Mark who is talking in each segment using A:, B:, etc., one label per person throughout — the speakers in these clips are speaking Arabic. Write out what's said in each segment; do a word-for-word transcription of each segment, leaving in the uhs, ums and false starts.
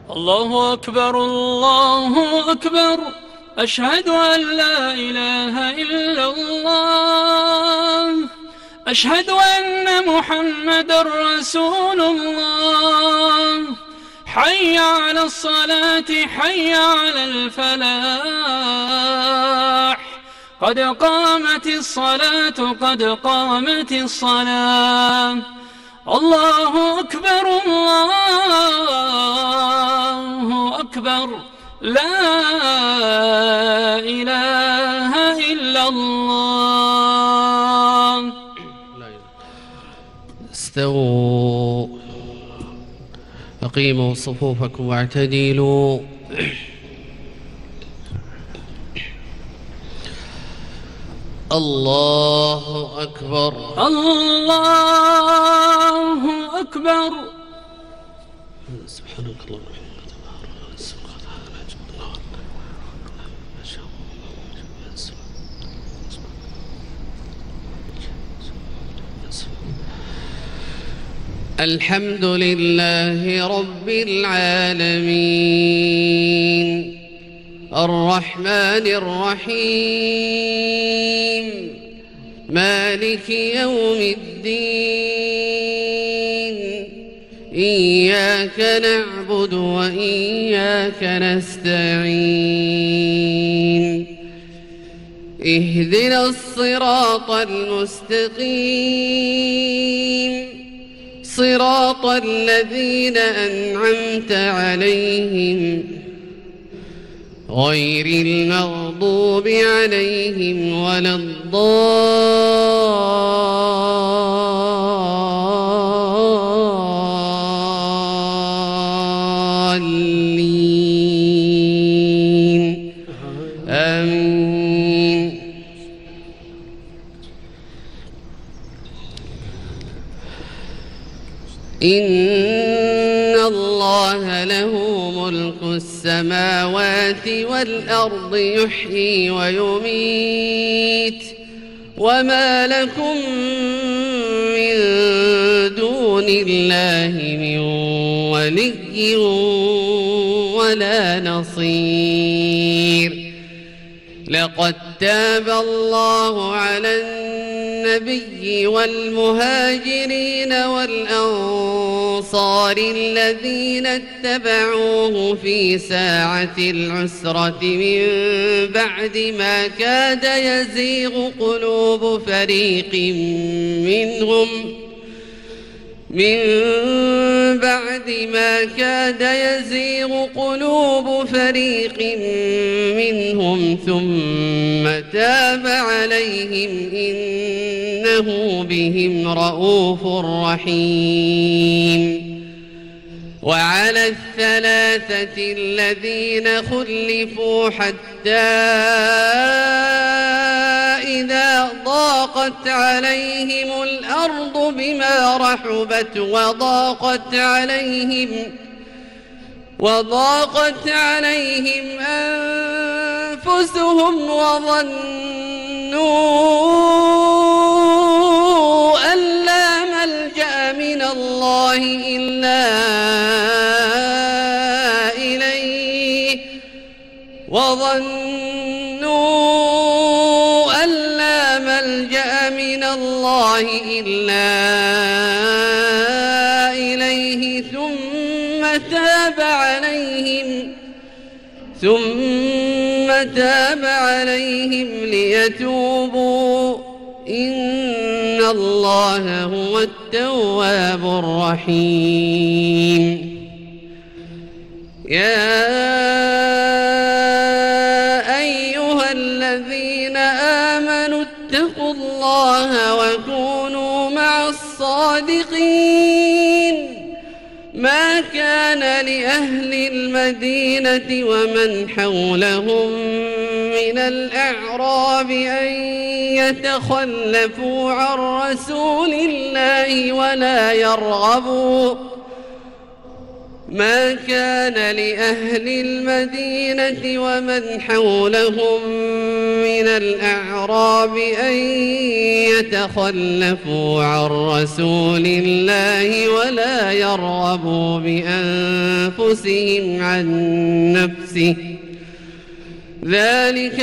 A: الله أكبر الله أكبر، أشهد أن لا إله إلا الله، أشهد أن محمدًا رسول الله. حي على الصلاة حي على الفلاح، قد قامت الصلاة قد قامت الصلاة. الله أكبر الله أكبر، لا إله إلا الله.
B: استووا، أقيموا صفوفكم واعتدلوا. الله أكبر
A: الله أكبر.
B: سبحانك اللهم الحمد لله رب العالمين، الرحمن الرحيم، مالك يوم الدين. إياك نعبد وإياك نستعين، اهدنا الصراط المستقيم، صراط الذين أنعمت عليهم غير المغضوب عليهم ولا الضالين. آمين. إن الله له ملك السماوات والأرض، يحيي ويميت، وما لكم من دون الله من ولي ولا نصير. لقد تاب الله على النبي والمهاجرين والأنصار الذين اتبعوه في ساعة العسرة من بعد ما كاد يزيغ قلوب فريق منهم من بعد ما كاد يزيغ قلوب فريق منهم ثم تاب عليهم، إنه بهم رءوف رحيم. وعلى الثلاثة الذين خلفوا حتى إذا ضاقت عليهم الأرض بما رحبت وضاقت عليهم وضاقت عليهم أنفسهم وظنوا أن لا ملجأ من الله إلا إليه وظنوا أن لا ملجأ من الله إلا إليه ثم تاب عليهم ثم تاب عليهم ليتوبوا، إن الله هو التواب الرحيم. يا أيها الذين آمنوا اتقوا الله وكونوا مع الصادقين. ما كان لأهل المدينة ومن حولهم من الأعراب أن يتخلفوا عن رسول الله ولا يرغبوا ما كان لأهل المدينة ومن حولهم من الأعراب أن يتخلفوا عن رسول الله ولا يرغبوا بأنفسهم عن نفسه، ذلك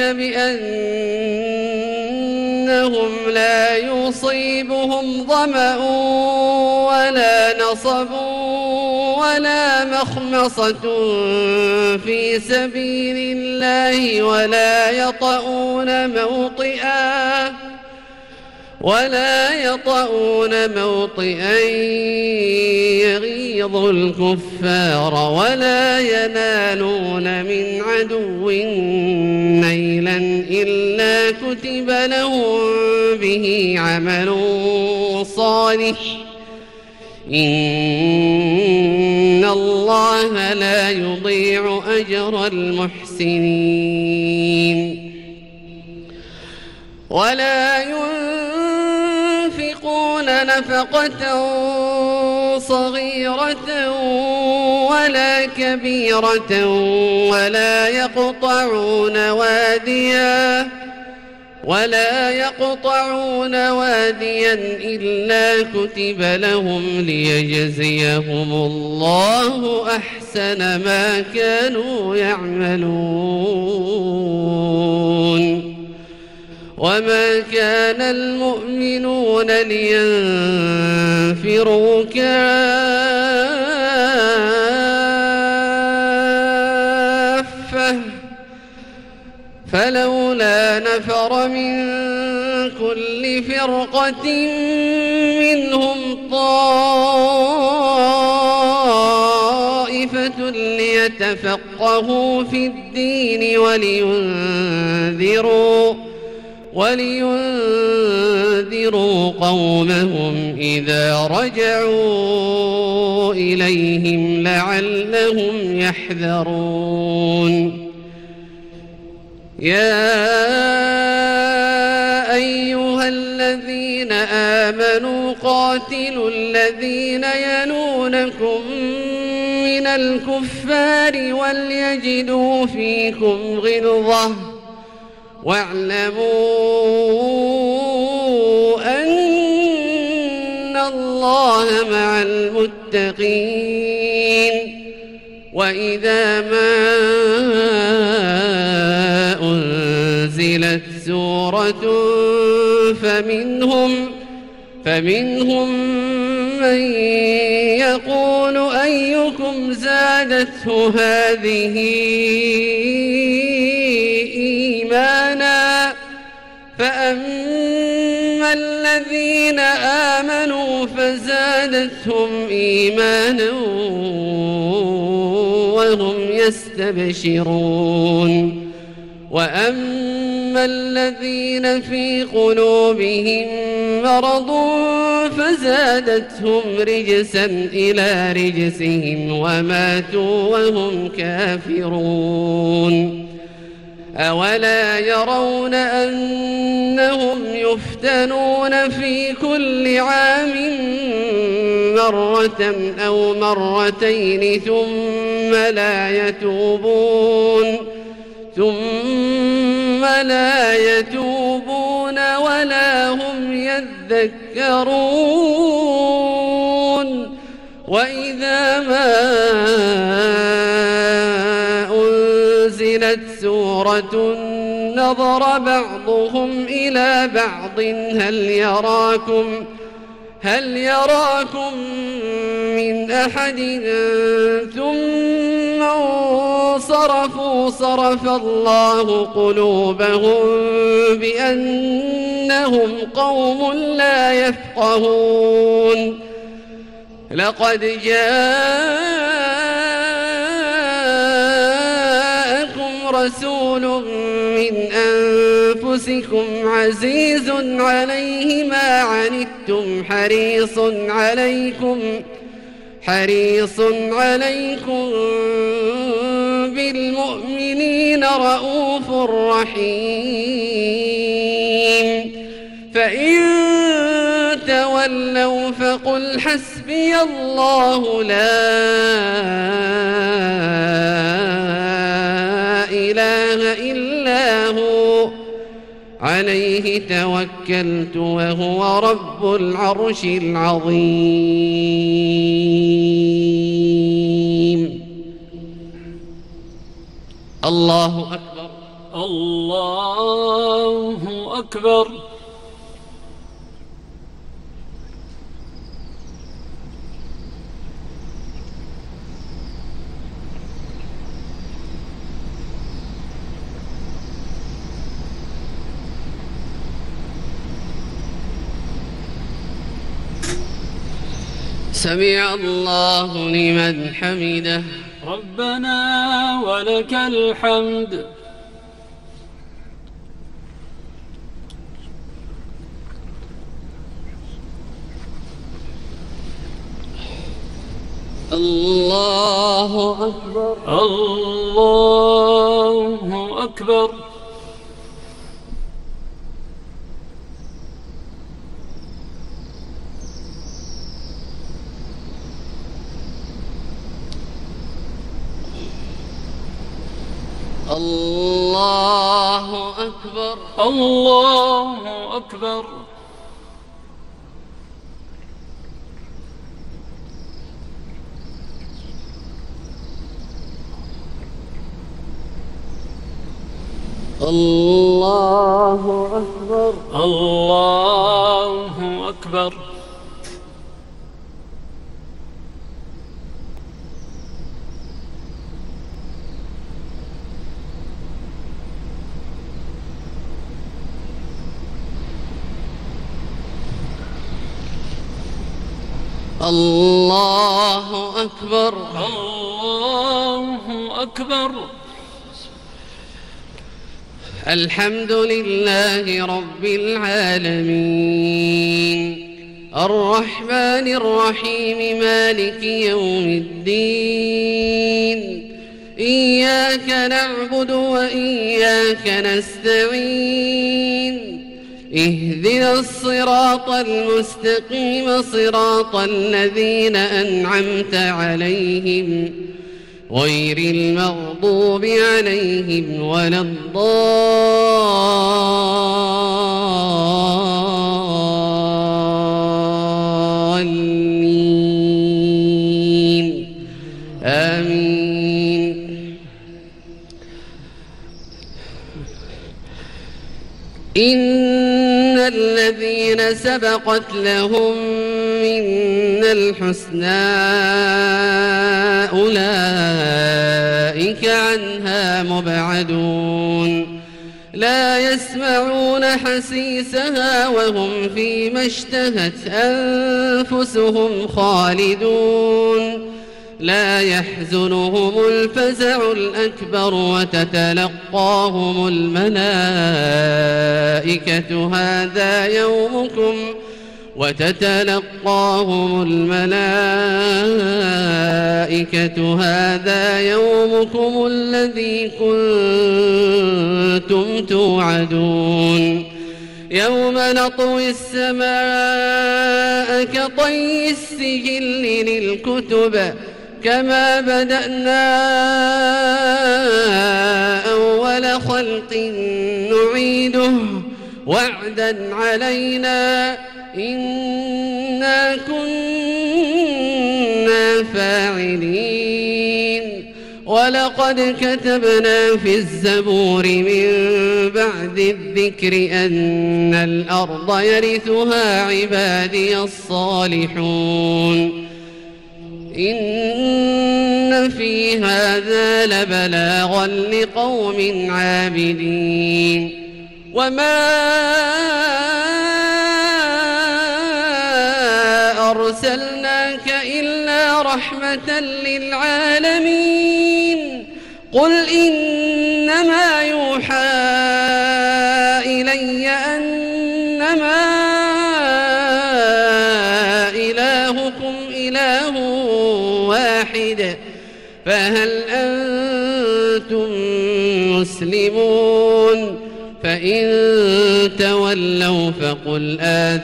B: بأنهم لا يصيبهم ظمأ ولا نصب ولا مخمصة في سبيل الله ولا يطؤون موطئا ولا يطؤون موطئا يغيظ الكفار ولا ينالون من عدو نيلا إلا كتب لهم به عمل صالح، إن الله لا يضيع أجر المحسنين. ولا ينفقون نفقة صغيرة ولا كبيرة ولا يقطعون واديا ولا يقطعون واديا إلا كتب لهم ليجزيهم الله أحسن ما كانوا يعملون. وما كان المؤمنون لينفروا كافة، فلولا نفر من كل فرقة منهم طائفة ليتفقهوا في الدين ولينذروا ولينذروا قومهم إذا رجعوا إليهم لعلهم يحذرون. يا أيها الذين آمنوا قاتلوا الذين يلونكم من الكفار وليجدوا فيكم غلظة واعلموا أن الله مع المتقين. وإذا ما أنزلت سورة فمنهم فمنهم من يقول أيكم زادته هذه إيمانا، فأما الذين آمنوا فزادتهم إيمانا وهم يستبشرون. وأما الذين في قلوبهم مرض فزادتهم رجسا إلى رجسهم وماتوا وهم كافرون. أولا يرون أنهم يفتنون في كل عام مرة أو مرتين ثم لا يتوبون ثم لا يتوبون ولا هم يذكرون. وإذا ما أنزلت سورة نظر بعضهم إلى بعض هل يراكم هل يراكم من أحد ثم انصرفوا صرف الله قلوبهم بأنهم قوم لا يفقهون. لقد جاءكم رسول من أنفسكم عزيز عليه ما عنتم حريص عليكم حريص عليكم بالمؤمنين رؤوف رحيم. فإن تولوا فقل حسبي حسبي الله لا إله إلا هو عليه توكلت وهو رب العرش العظيم. الله أكبر.
A: الله أكبر.
B: سمع الله لمن حمده.
A: ربنا ولك الحمد.
B: الله أكبر.
A: الله أكبر.
B: الله أكبر.
A: الله أكبر.
B: الله أكبر.
A: الله أكبر.
B: الله أكبر.
A: الله أكبر.
B: الحمد لله رب العالمين الرحمن الرحيم مالك يوم الدين إياك نعبد وإياك نستعين اهدنا الصراط المستقيم صراط الذين أنعمت عليهم غير المغضوب عليهم ولا الضالين آمين. إن الذين سبقت لهم منا الحسنى أولئك عنها مبعدون لا يسمعون حسيسها وهم فيما اشتهت أنفسهم خالدون لا يحزنهم الفزع الأكبر وتتلقاهم الملائكة هذا يومكم وتتلقاهم الملائكة هذا يومكم الذي كنتم توعدون يوم نطوي السماء كطي السجل للكتب كما بدأنا أول خلق نعيده وعدا علينا إنا كنا فاعلين ولقد كتبنا في الزبور من بعد الذكر أن الأرض يرثها عبادي الصالحون إن في هذا لبلاغا لقوم عابدين وما أرسلناك إلا رحمة للعالمين قل إنما يوحى إلي أنما إلهكم إله واحد فهل أنتم مسلمون فإن فإن تولوا فقل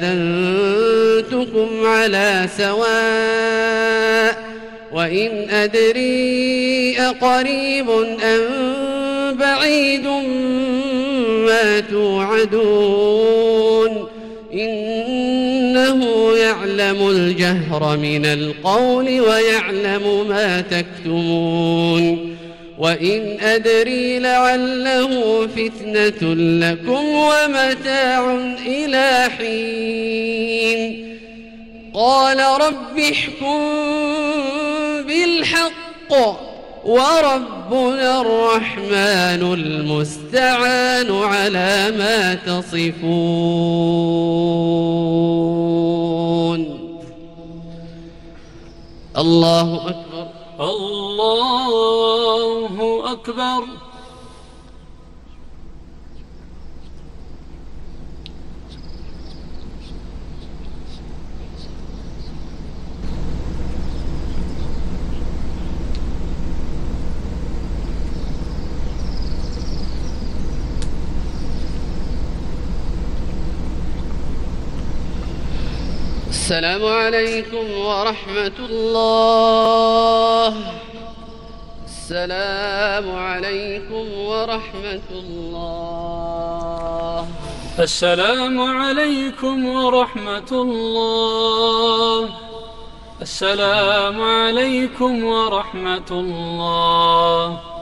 B: آذنتكم على سواء وإن أدري أقريب أم بعيد ما توعدون إنه يعلم الجهر من القول ويعلم ما تكتمون وإن أدري لعله فتنة لكم ومتاع إلى حين قال رب احكم بالحق وربنا الرحمن المستعان على ما تصفون. الله أكبر.
A: الله أكبر.
B: السلام عليكم ورحمة الله. السلام عليكم ورحمة الله.
A: السلام عليكم ورحمة الله. السلام عليكم ورحمة الله.